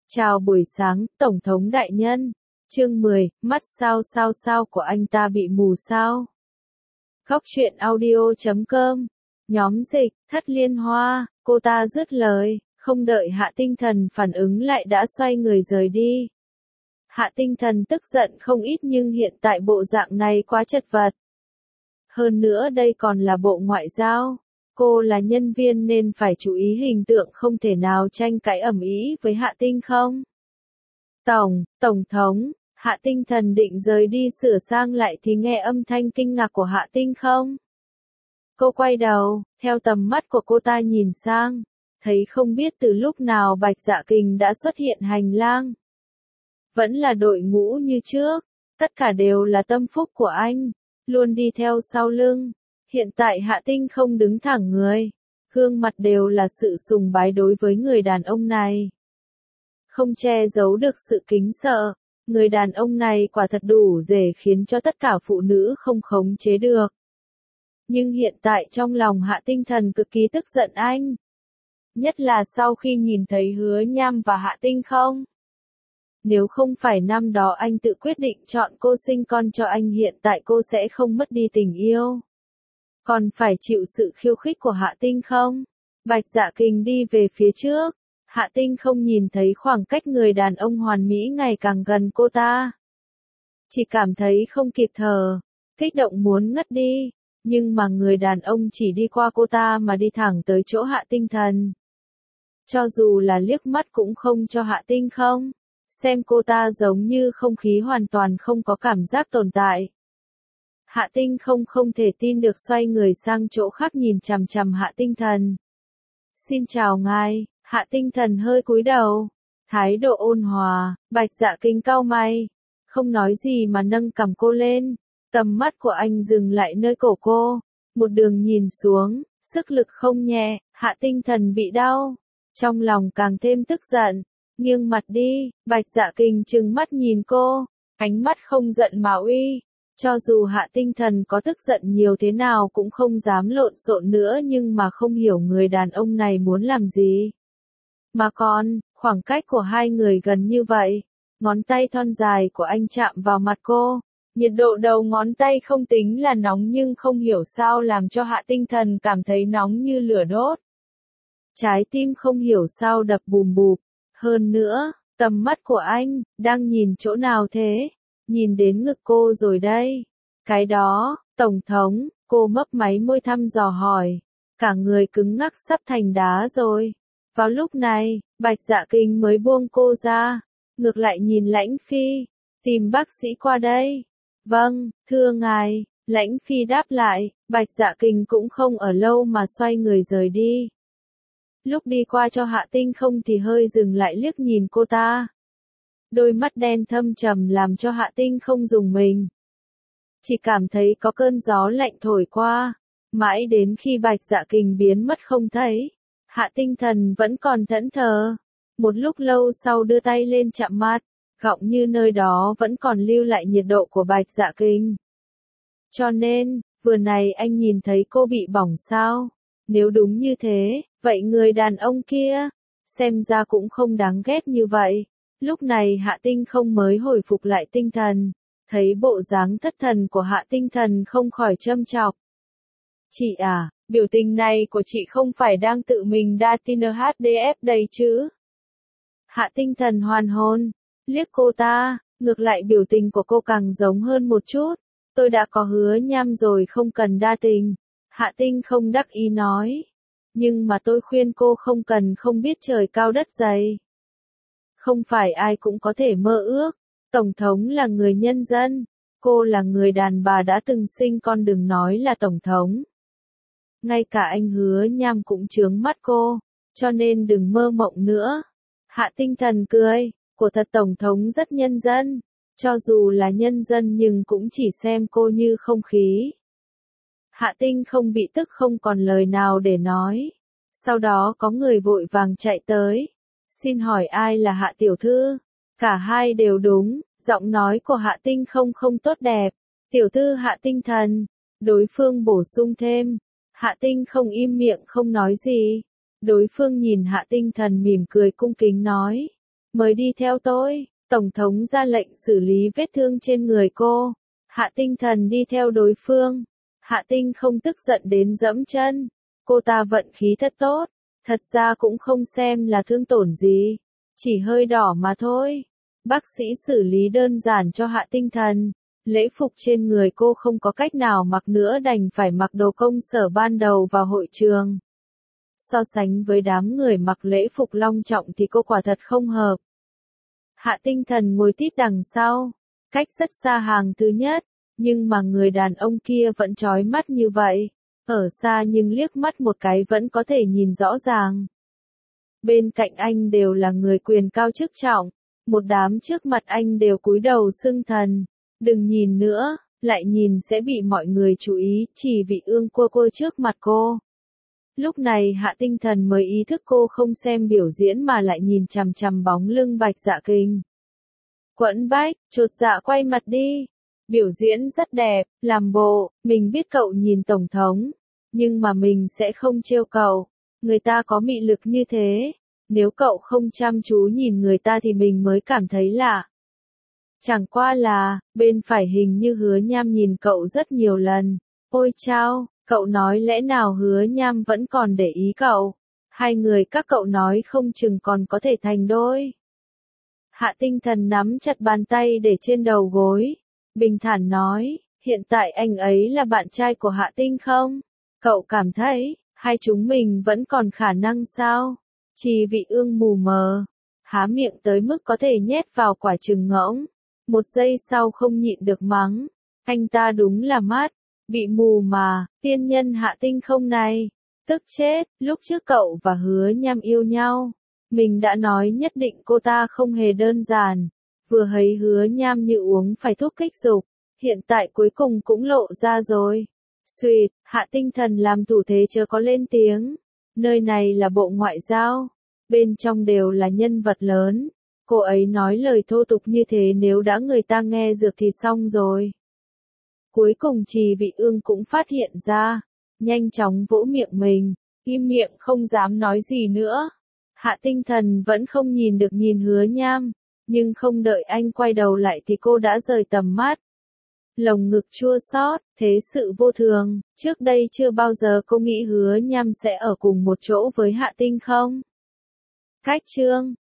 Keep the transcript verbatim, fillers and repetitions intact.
Chào buổi sáng, Tổng thống đại nhân. Chương mười, mắt sao sao sao của anh ta bị mù sao? Góc truyện audio chấm com. Nhóm dịch, Thất Liên Hoa, cô ta dứt lời, không đợi Hạ Tinh Thần phản ứng lại đã xoay người rời đi. Hạ Tinh Thần tức giận không ít nhưng hiện tại bộ dạng này quá chật vật. Hơn nữa đây còn là bộ ngoại giao. Cô là nhân viên nên phải chú ý hình tượng, không thể nào tranh cãi ầm ĩ với Hạ Tinh không. Tổng, Tổng thống, Hạ Tinh Thần định rời đi sửa sang lại thì nghe âm thanh kinh ngạc của Hạ Tinh không. Cô quay đầu, theo tầm mắt của cô ta nhìn sang, thấy không biết từ lúc nào Bạch Dạ Kình đã xuất hiện hành lang. Vẫn là đội ngũ như trước, tất cả đều là tâm phúc của anh, luôn đi theo sau lưng. Hiện tại Hạ Tinh không đứng thẳng người, gương mặt đều là sự sùng bái đối với người đàn ông này. Không che giấu được sự kính sợ, người đàn ông này quả thật đủ để khiến cho tất cả phụ nữ không khống chế được. Nhưng hiện tại trong lòng Hạ Tinh Thần cực kỳ tức giận anh. Nhất là sau khi nhìn thấy Hứa Nham và Hạ Tinh không. Nếu không phải năm đó anh tự quyết định chọn cô sinh con cho anh, hiện tại cô sẽ không mất đi tình yêu. Còn phải chịu sự khiêu khích của Hạ Tinh không? Bạch Dạ Kình đi về phía trước. Hạ Tinh không nhìn thấy khoảng cách người đàn ông hoàn mỹ ngày càng gần cô ta. Chỉ cảm thấy không kịp thở, kích động muốn ngất đi. Nhưng mà người đàn ông chỉ đi qua cô ta mà đi thẳng tới chỗ Hạ Tinh Thần. Cho dù là liếc mắt cũng không cho Hạ Tinh không. Xem cô ta giống như không khí hoàn toàn không có cảm giác tồn tại. Hạ Tinh không không thể tin được xoay người sang chỗ khác nhìn chằm chằm Hạ Tinh Thần. Xin chào ngài, Hạ Tinh Thần hơi cúi đầu. Thái độ ôn hòa, Bạch Dạ Kình cau mày. Không nói gì mà nâng cằm cô lên. Tầm mắt của anh dừng lại nơi cổ cô. Một đường nhìn xuống, sức lực không nhẹ, Hạ Tinh Thần bị đau. Trong lòng càng thêm tức giận. Nghiêng mặt đi, Bạch Dạ Kình trừng mắt nhìn cô. Ánh mắt không giận mà uy. Cho dù Hạ Tinh Thần có tức giận nhiều thế nào cũng không dám lộn xộn nữa, nhưng mà không hiểu người đàn ông này muốn làm gì. Mà còn, khoảng cách của hai người gần như vậy, ngón tay thon dài của anh chạm vào mặt cô, nhiệt độ đầu ngón tay không tính là nóng nhưng không hiểu sao làm cho Hạ Tinh Thần cảm thấy nóng như lửa đốt. Trái tim không hiểu sao đập bùm bụp, hơn nữa, tầm mắt của anh, đang nhìn chỗ nào thế? Nhìn đến ngực cô rồi đây. Cái đó, Tổng thống, cô mấp máy môi thăm dò hỏi. Cả người cứng ngắc sắp thành đá rồi. Vào lúc này, Bạch Dạ Kình mới buông cô ra. Ngược lại nhìn Lãnh Phi. Tìm bác sĩ qua đây. Vâng, thưa ngài. Lãnh Phi đáp lại. Bạch Dạ Kình cũng không ở lâu mà xoay người rời đi. Lúc đi qua cho Hạ Tinh không thì hơi dừng lại liếc nhìn cô ta. Đôi mắt đen thâm trầm làm cho Hạ Tinh không rùng mình. Chỉ cảm thấy có cơn gió lạnh thổi qua. Mãi đến khi Bạch Dạ Kình biến mất không thấy. Hạ Tinh Thần vẫn còn thẫn thờ. Một lúc lâu sau đưa tay lên chạm mặt. Gọng như nơi đó vẫn còn lưu lại nhiệt độ của Bạch Dạ Kình. Cho nên, vừa này anh nhìn thấy cô bị bỏng sao? Nếu đúng như thế, vậy người đàn ông kia, xem ra cũng không đáng ghét như vậy. Lúc này Hạ Tinh không mới hồi phục lại tinh thần, thấy bộ dáng thất thần của Hạ Tinh Thần không khỏi châm chọc. Chị à, biểu tình này của chị không phải đang tự mình đa tin hát đê ép đây chứ? Hạ Tinh Thần hoàn hồn, liếc cô ta, ngược lại biểu tình của cô càng giống hơn một chút. Tôi đã có Hứa Nham rồi, không cần đa tình. Hạ Tinh không đắc ý nói. Nhưng mà tôi khuyên cô không cần không biết trời cao đất dày. Không phải ai cũng có thể mơ ước. Tổng thống là người nhân dân. Cô là người đàn bà đã từng sinh con, đừng nói là tổng thống. Ngay cả anh Hứa Nham cũng chướng mắt cô. Cho nên đừng mơ mộng nữa. Hạ Tinh Thần cười. Của thật tổng thống rất nhân dân. Cho dù là nhân dân nhưng cũng chỉ xem cô như không khí. Hạ Tinh không bị tức không còn lời nào để nói. Sau đó có người vội vàng chạy tới. Xin hỏi ai là Hạ tiểu thư? Cả hai đều đúng, giọng nói của Hạ Tinh không không tốt đẹp. Tiểu thư Hạ Tinh Thần. Đối phương bổ sung thêm. Hạ Tinh không im miệng không nói gì. Đối phương nhìn Hạ Tinh Thần mỉm cười cung kính nói. Mới đi theo tôi. Tổng thống ra lệnh xử lý vết thương trên người cô. Hạ Tinh Thần đi theo đối phương. Hạ Tinh không tức giận đến dẫm chân. Cô ta vận khí thật tốt. Thật ra cũng không xem là thương tổn gì. Chỉ hơi đỏ mà thôi. Bác sĩ xử lý đơn giản cho Hạ Tinh Thần. Lễ phục trên người cô không có cách nào mặc nữa, đành phải mặc đồ công sở ban đầu vào hội trường. So sánh với đám người mặc lễ phục long trọng thì cô quả thật không hợp. Hạ Tinh Thần ngồi tít đằng sau, cách rất xa hàng thứ nhất, nhưng mà người đàn ông kia vẫn chói mắt như vậy. Ở xa nhưng liếc mắt một cái vẫn có thể nhìn rõ ràng. Bên cạnh anh đều là người quyền cao chức trọng, một đám trước mặt anh đều cúi đầu xưng thần. Đừng nhìn nữa, lại nhìn sẽ bị mọi người chú ý, chỉ vì ương cua cua trước mặt cô. Lúc này Hạ Tinh Thần mới ý thức cô không xem biểu diễn mà lại nhìn chằm chằm bóng lưng Bạch Dạ Kình. Quẫn bách, chột dạ quay mặt đi. Biểu diễn rất đẹp, làm bộ, mình biết cậu nhìn Tổng thống, nhưng mà mình sẽ không trêu cậu. Người ta có mị lực như thế, nếu cậu không chăm chú nhìn người ta thì mình mới cảm thấy lạ. Chẳng qua là, bên phải hình như Hứa Nham nhìn cậu rất nhiều lần. Ôi chao, cậu nói lẽ nào Hứa Nham vẫn còn để ý cậu? Hai người các cậu nói không chừng còn có thể thành đôi. Hạ Tinh Thần nắm chặt bàn tay để trên đầu gối. Bình thản nói, hiện tại anh ấy là bạn trai của Hạ Tinh không? Cậu cảm thấy, hai chúng mình vẫn còn khả năng sao? Chỉ vị ương mù mờ, há miệng tới mức có thể nhét vào quả trứng ngỗng. Một giây sau không nhịn được mắng, anh ta đúng là mắt, bị mù mà, tiên nhân Hạ Tinh không này, tức chết, lúc trước cậu và Hứa Nham yêu nhau, mình đã nói nhất định cô ta không hề đơn giản, vừa thấy Hứa Nham như uống phải thuốc kích dục, hiện tại cuối cùng cũng lộ ra rồi. Xuyệt, Hạ Tinh Thần làm thủ thế chớ có lên tiếng, nơi này là bộ ngoại giao, bên trong đều là nhân vật lớn. Cô ấy nói lời thô tục như thế nếu đã người ta nghe được thì xong rồi. Cuối cùng Trì Vị Ương cũng phát hiện ra, nhanh chóng vỗ miệng mình, im miệng không dám nói gì nữa. Hạ Tinh Thần vẫn không nhìn được nhìn Hứa Nham, nhưng không đợi anh quay đầu lại thì cô đã rời tầm mắt. Lồng ngực chua xót, thế sự vô thường, trước đây chưa bao giờ cô nghĩ Hứa Nham sẽ ở cùng một chỗ với Hạ Tinh không? Cách chương